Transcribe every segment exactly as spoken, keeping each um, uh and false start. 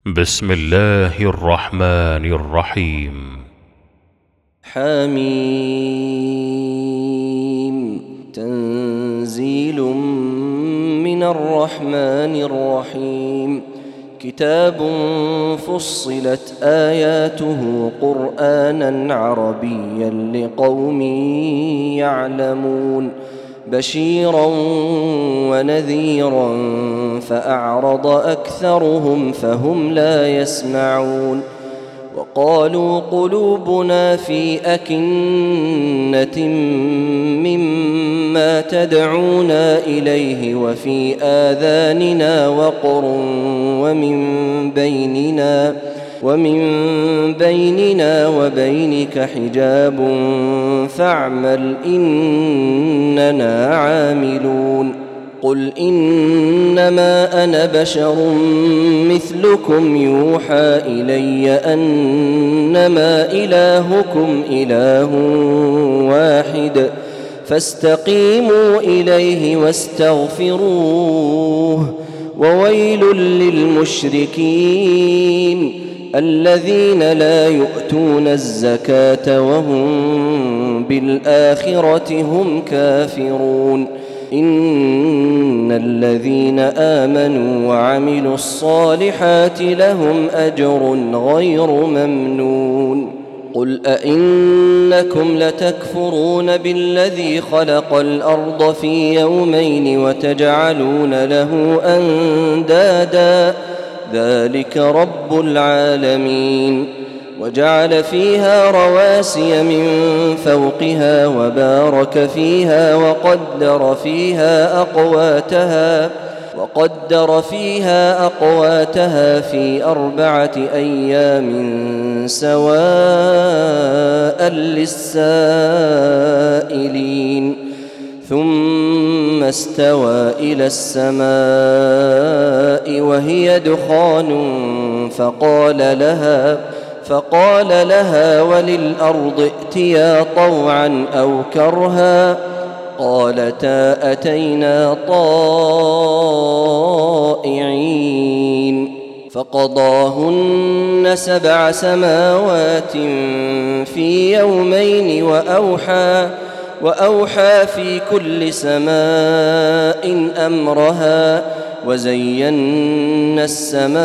بسم الله الرحمن الرحيم. حميم تنزيل من الرحمن الرحيم. كتاب فصلت آياته قرآنا عربيا لقوم يعلمون بشيرا ونذيرا فأعرض أكثرهم فهم لا يسمعون. وقالوا قلوبنا في أكنة مما تدعونا إليه وفي آذاننا وقر ومن بيننا ومن بيننا وبينك حجاب فاعمل إننا عاملون. قل إنما أنا بشر مثلكم يوحى إلي أنما إلهكم إله واحد فاستقيموا إليه واستغفروه. وويل للمشركين الذين لا يؤتون الزكاة وهم بالآخرة هم كافرون. إن الذين آمنوا وعملوا الصالحات لهم أجر غير ممنون. قل أئنكم لتكفرون بالذي خلق الأرض في يومين وتجعلون له أندادا ذلك رب العالمين. وجعل فيها رواسي من فوقها وبارك فيها وقدر فيها أقواتها وقدر فيها أقواتها في أربعة أيام سواء للسائلين. ثم استوى إلى السماء وهي دخان فقال لها فقال لها وللأرض ائتيا طوعا أو كرها قالتا أتينا طائعين. فقضاهن سبع سماوات في يومين وأوحى وأوحى في كل سماء أمرها وزينا السماء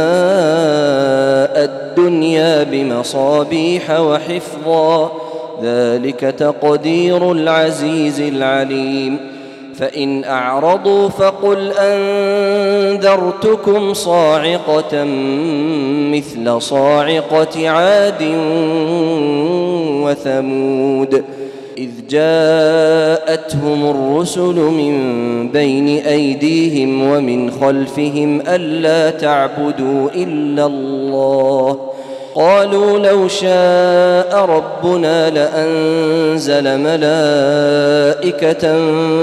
الدنيا بمصابيح وحفظا ذلك تقدير العزيز العليم. فإن أعرضوا فقل أنذرتكم صاعقة مثل صاعقة عاد وثمود إذ جاءتهم الرسل من بين أيديهم ومن خلفهم ألا تعبدوا إلا الله قالوا لو شاء ربنا لأنزل ملائكة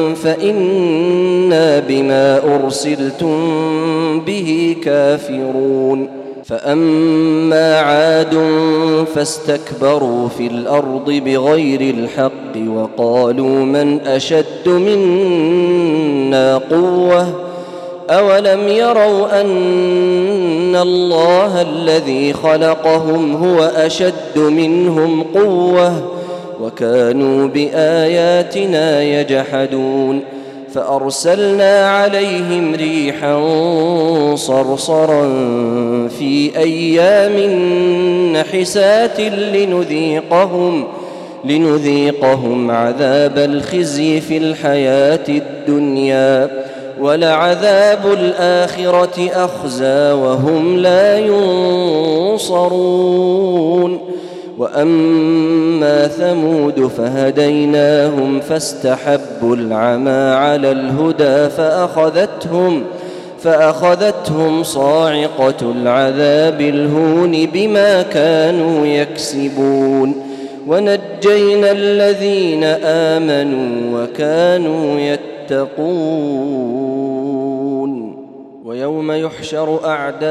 فإنا بما أرسلتم به كافرون. فأما عاد فاستكبروا في الأرض بغير الحق وقالوا من أشد منا قوة أولم يروا أن الله الذي خلقهم هو أشد منهم قوة وكانوا بآياتنا يجحدون. فأرسلنا عليهم ريحا صرصرا في أيام نحسات لنذيقهم لنذيقهم عذاب الخزي في الحياة الدنيا ولعذاب الآخرة أخزى وهم لا ينصرون. وأما ثمود فهديناهم فاستحبوا العمى على الهدى فأخذتهم فأخذتهم صاعقة العذاب الهون بما كانوا يكسبون. ونجينا الذين آمنوا وكانوا يتقون. ويوم يحشر أعداء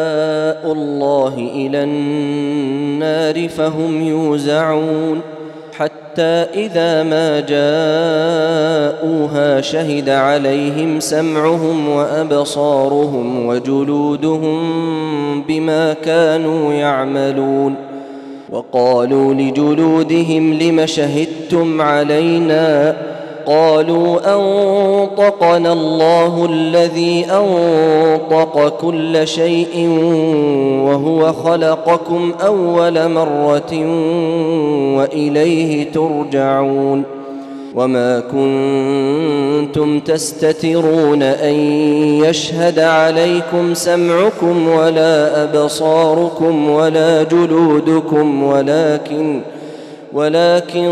الله إلى النار فهم يوزعون حتى إذا ما جاءوها شهد عليهم سمعهم وأبصارهم وجلودهم بما كانوا يعملون. وقالوا لجلودهم لم شهدتم علينا؟ قالوا أنطقنا الله الذي أنطق كل شيء وهو خلقكم أول مرة وإليه ترجعون. وما كنتم تستترون أن يشهد عليكم سمعكم ولا أبصاركم ولا جلودكم ولكن ولكن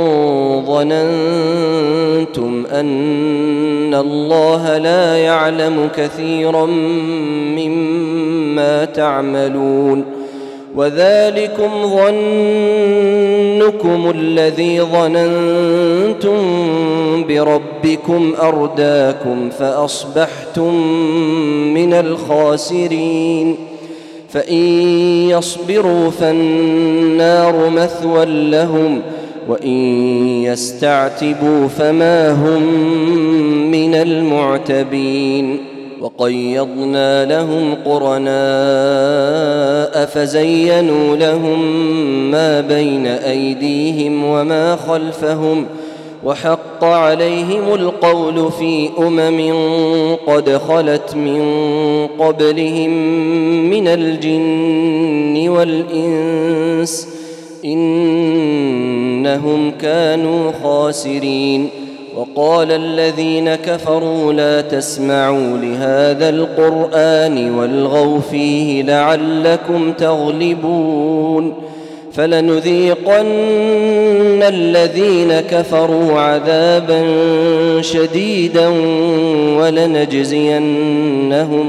ظننتم أن الله لا يعلم كثيرا مما تعملون. وذلكم ظنكم الذي ظننتم بربكم أرداكم فأصبحتم من الخاسرين. فإن يصبروا فالنار مثوى لهم وإن يستعتبوا فما هم من المعتبين. وقيضنا لهم قرناء فزينوا لهم ما بين أيديهم وما خلفهم وحق عليهم القول في أمم قد خلت من قبلهم من الجن والإنس إنهم كانوا خاسرين. وقال الذين كفروا لا تسمعوا لهذا القرآن والغوا فيه لعلكم تغلبون. فلنذيقن الذين كفروا عذابا شديدا ولنجزينهم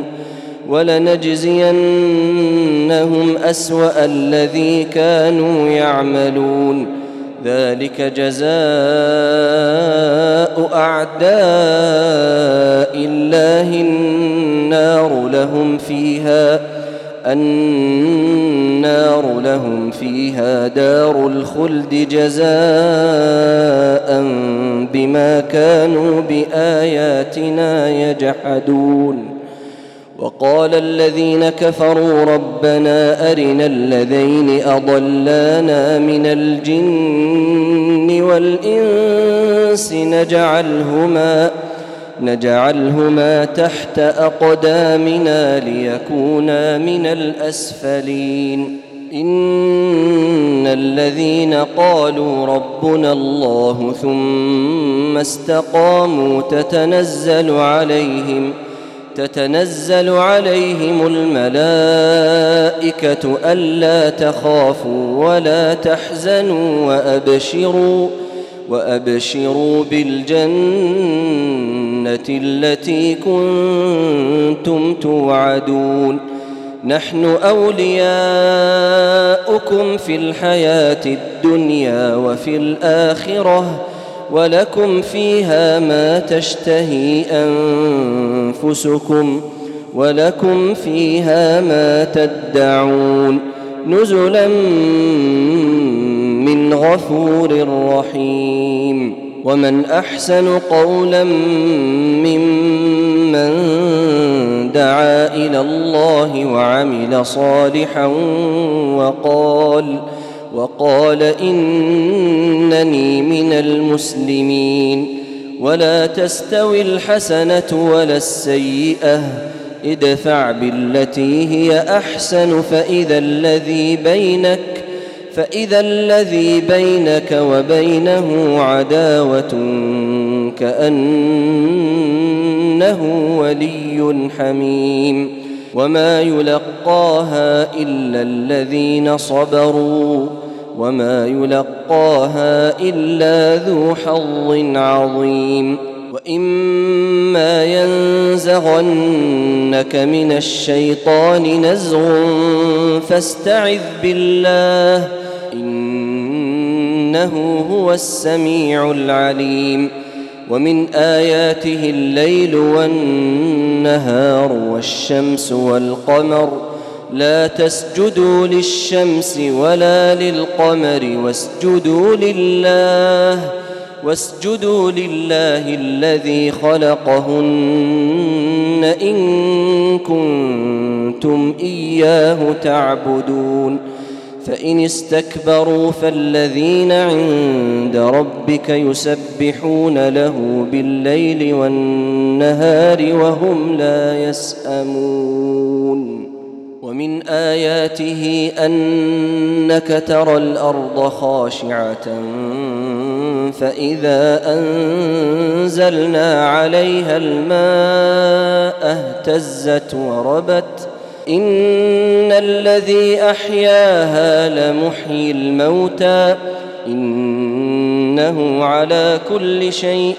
ولنجزينهم أسوأ الذي كانوا يعملون. ذلك جزاء أعداء الله النار لهم فيها النار لهم فيها دار الخلد جزاء بما كانوا بآياتنا يجحدون. وقال الذين كفروا ربنا أرنا الذين أضلانا من الجن والإنس نجعلهما نجعلهما تحت أقدامنا ليكونا من الأسفلين. إن الذين قالوا ربنا الله ثم استقاموا تتنزل عليهم تتنزل عليهم الملائكة ألا تخافوا ولا تحزنوا وأبشروا وأبشروا بالجنة التي كنتم توعدون. نحن أولياؤكم في الحياة الدنيا وفي الآخرة ولكم فيها ما تشتهي أنفسكم ولكم فيها ما تدعون نزلا من غفور رحيم. ومن أحسن قولا ممن دعا إلى الله وعمل صالحا وقال وقال إنني من المسلمين. ولا تستوي الحسنة ولا السيئة ادفع بالتي هي أحسن فإذا الذي بينك فإذا الذي بينك وبينه عداوة كأنه ولي حميم. وما يلقاها إلا الذين صبروا وما يلقاها إلا ذو حظ عظيم. وإما ينزغنك من الشيطان نزغ فاستعذ بالله إنه هو السميع العليم. ومن آياته الليل والنهار والشمس والقمر لا تسجدوا للشمس ولا للقمر واسجدوا لله واسجدوا لله الذي خلقهن إن كنتم إياه تعبدون فإن استكبروا فالذين عند ربك يسبحون له بالليل والنهار وهم لا يسأمون ومن آياته أنك ترى الأرض خاشعة فإذا أنزلنا عليها الماء اهتزت وربت إن الذي أحياها لمحيي الموتى إنه على كل شيء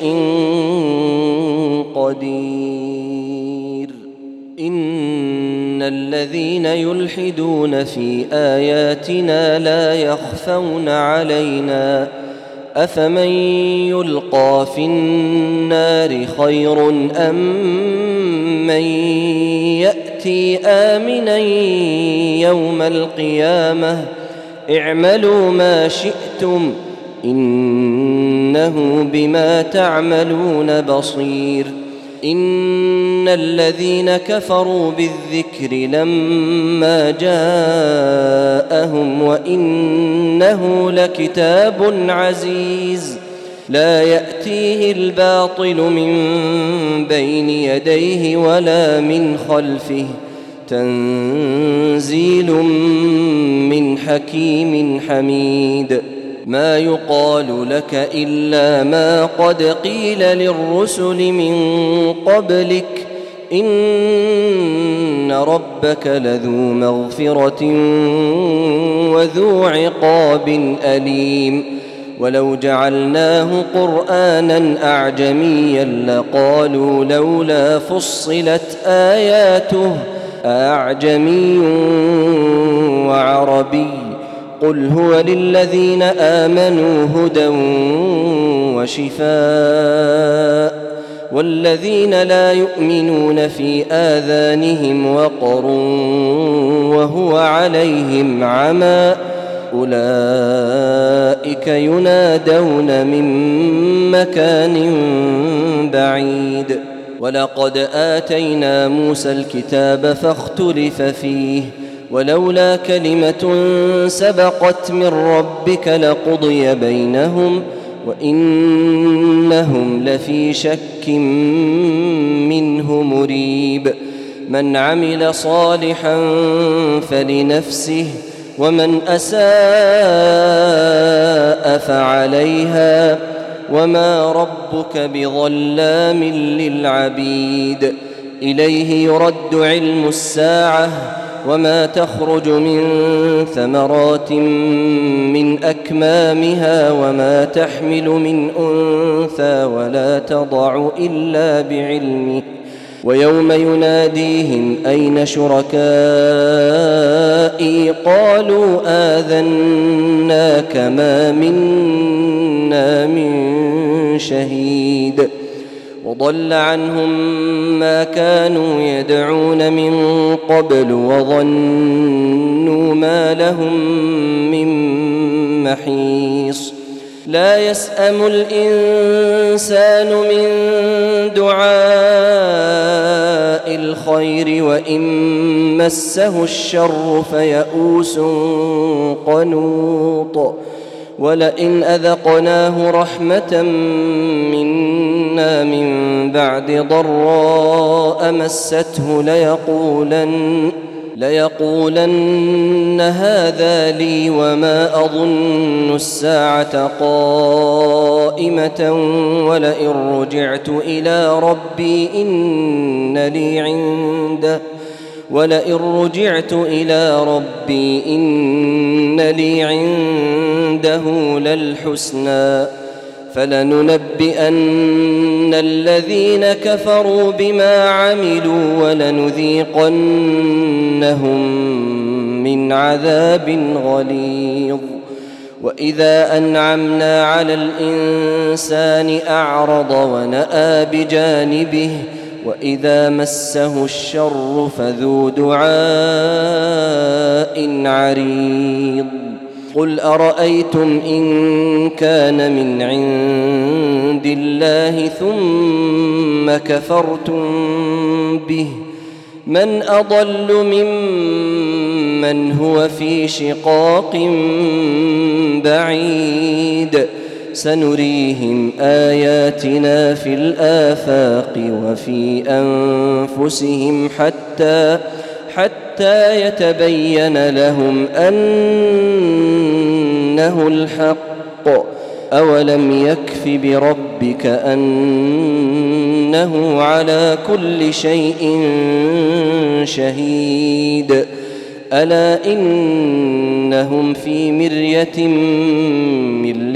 قدير إن الذين يلحدون في آياتنا لا يخفون علينا أفمن يلقى في النار خير أم من يأتي آمنا يوم القيامة اعملوا ما شئتم إنه بما تعملون بصير إن الذين كفروا بالذكر لما جاءهم وإنه لكتاب عزيز لا يأتيه الباطل من بين يديه ولا من خلفه تنزيل من حكيم حميد ما يقال لك إلا ما قد قيل للرسل من قبلك إن ربك لذو مغفرة وذو عقاب أليم ولو جعلناه قرآنا أعجميا لقالوا لولا فصلت آياته أعجمي وعربي قل هو للذين آمنوا هدى وشفاء والذين لا يؤمنون في آذانهم وقر وهو عليهم عمى أولئك ينادون من مكان بعيد ولقد آتينا موسى الكتاب فاختلف فيه ولولا كلمة سبقت من ربك لقضي بينهم وإنهم لفي شك منه مريب من عمل صالحا فلنفسه ومن أساء فعليها وما ربك بظلام للعبيد إليه يرد علم الساعة وما تخرج من ثمرات من أكمامها وما تحمل من أنثى ولا تضع إلا بعلمه ويوم يناديهم أين شركائي قالوا آذناك ما منا من شهيد وضل عنهم ما كانوا يدعون من قبل وظنوا ما لهم من محيص لا يسأم الإنسان من دعاء الخير وإن مسه الشر فيئوس قنوط ولئن أذقناه رحمة منا من بعد ضراء مسته ليقولن ليقولن هذا لي وما أظن الساعة قائمة ولئن رجعت إلى ربي إن لي عنده ولئن رجعت إلى ربي إن لي عنده للحسنى فلننبئن الذين كفروا بما عملوا ولنذيقنهم من عذاب غليظ وإذا أنعمنا على الإنسان أعرض ونأى بجانبه وإذا مسه الشر فذو دعاء أمد عريض قل أرأيتم إن كان من عند الله ثم كفرتم به من أضل ممن هو في شقاق بعيد سنريهم آياتنا في الآفاق وفي أنفسهم حتى حتى يتبين لهم أنه الحق أولم يكف بربك أنه على كل شيء شهيد ألا إنهم في مرية من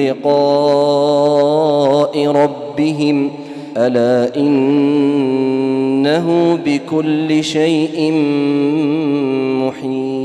لقاء ربهم ألا إنه بكل شيء محيط.